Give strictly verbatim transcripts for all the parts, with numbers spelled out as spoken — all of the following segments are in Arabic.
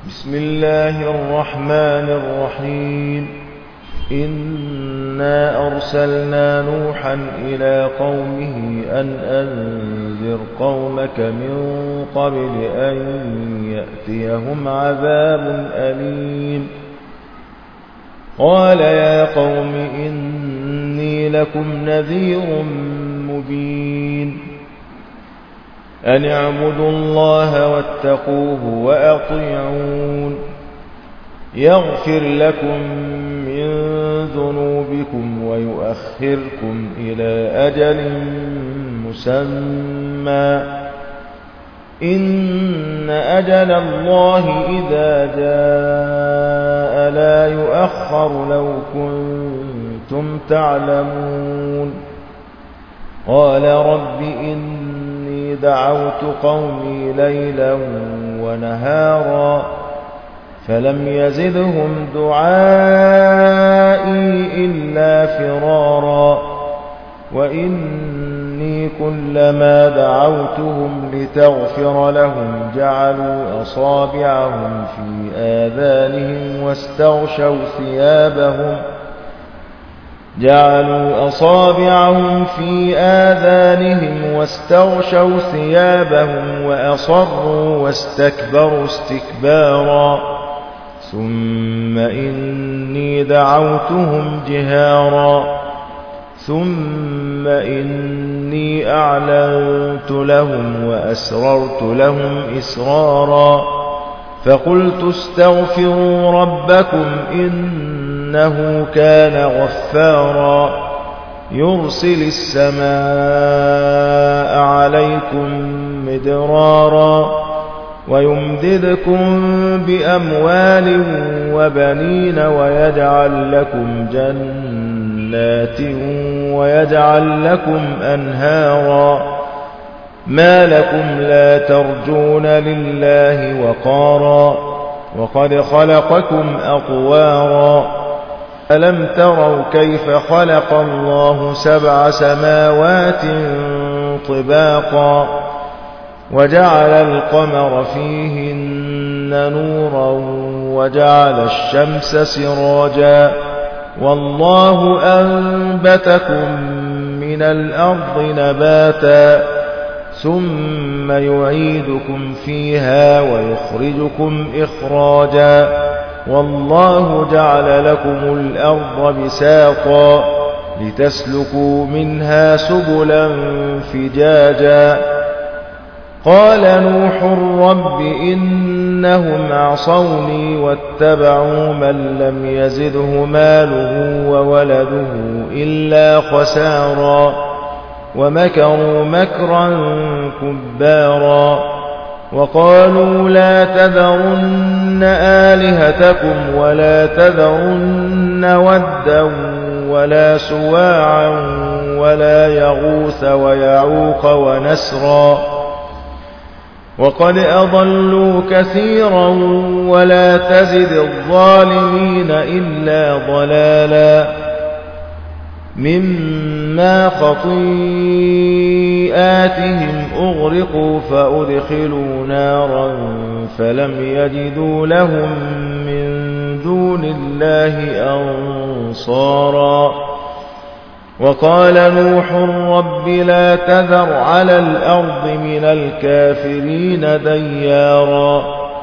بسم الله الرحمن الرحيم إنا أرسلنا نوحا إلى قومه أن أنذر قومك من قبل أن يأتيهم عذاب أليم قال يا قوم إني لكم نذير مبين أن اعبدوا الله واتقوه وأطيعون يغفر لكم من ذنوبكم ويؤخركم إلى أجل مسمى إن أجل الله إذا جاء لا يؤخر لو كنتم تعلمون قال رب إني دعوت قومي ليلا ونهارا فلم يزدهم دعائي إلا فرارا وإني كلما دعوتهم لتغفر لهم جعلوا أصابعهم في آذانهم واستغشوا ثيابهم جعلوا أصابعهم في آذانهم واستغشوا ثيابهم وأصروا واستكبروا استكبارا ثم إني دعوتهم جهارا ثم إني أعلنت لهم وأسررت لهم إسرارا فقلت استغفروا ربكم إنه كان غفارا يرسل السماء عليكم مدرارا ويمددكم بأموال وبنين ويجعل لكم جنات ويجعل لكم أنهارا ما لكم لا ترجون لله وقارا وقد خلقكم أطوارا ألم تروا كيف خلق الله سبع سماوات طباقا وجعل القمر فيهن نورا وجعل الشمس سراجا والله أنبتكم من الأرض نباتا ثم يعيدكم فيها ويخرجكم إخراجا والله جعل لكم الأرض بساطا لتسلكوا منها سبلا فجاجا قال نوح رب إنهم عصوني واتبعوا من لم يزده ماله وولده إلا خسارا ومكروا مكرا كبارا وقالوا لا تذرن آلهتكم ولا تذرن ودا ولا سواعا ولا يغوث ويعوق ونسرا وقد أضلوا كثيرا ولا تزد الظالمين إلا ضلالا مما خطيئاتهم أغرقوا فأدخلوا نارا فلم يجدوا لهم من دون الله أنصارا وقال نوح رب لا تذر على الأرض من الكافرين ديارا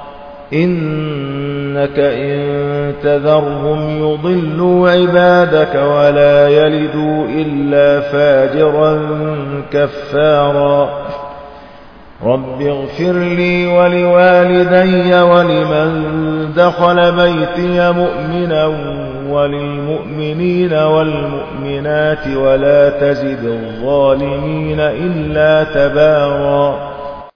إنك إن تذرهم يضلوا عبادك ولا يلدوا إلا فاجرا كفارا رب اغفر لي ولوالدي ولمن دخل بيتي مؤمنا وللمؤمنين والمؤمنات ولا تزد الظالمين إلا تبارا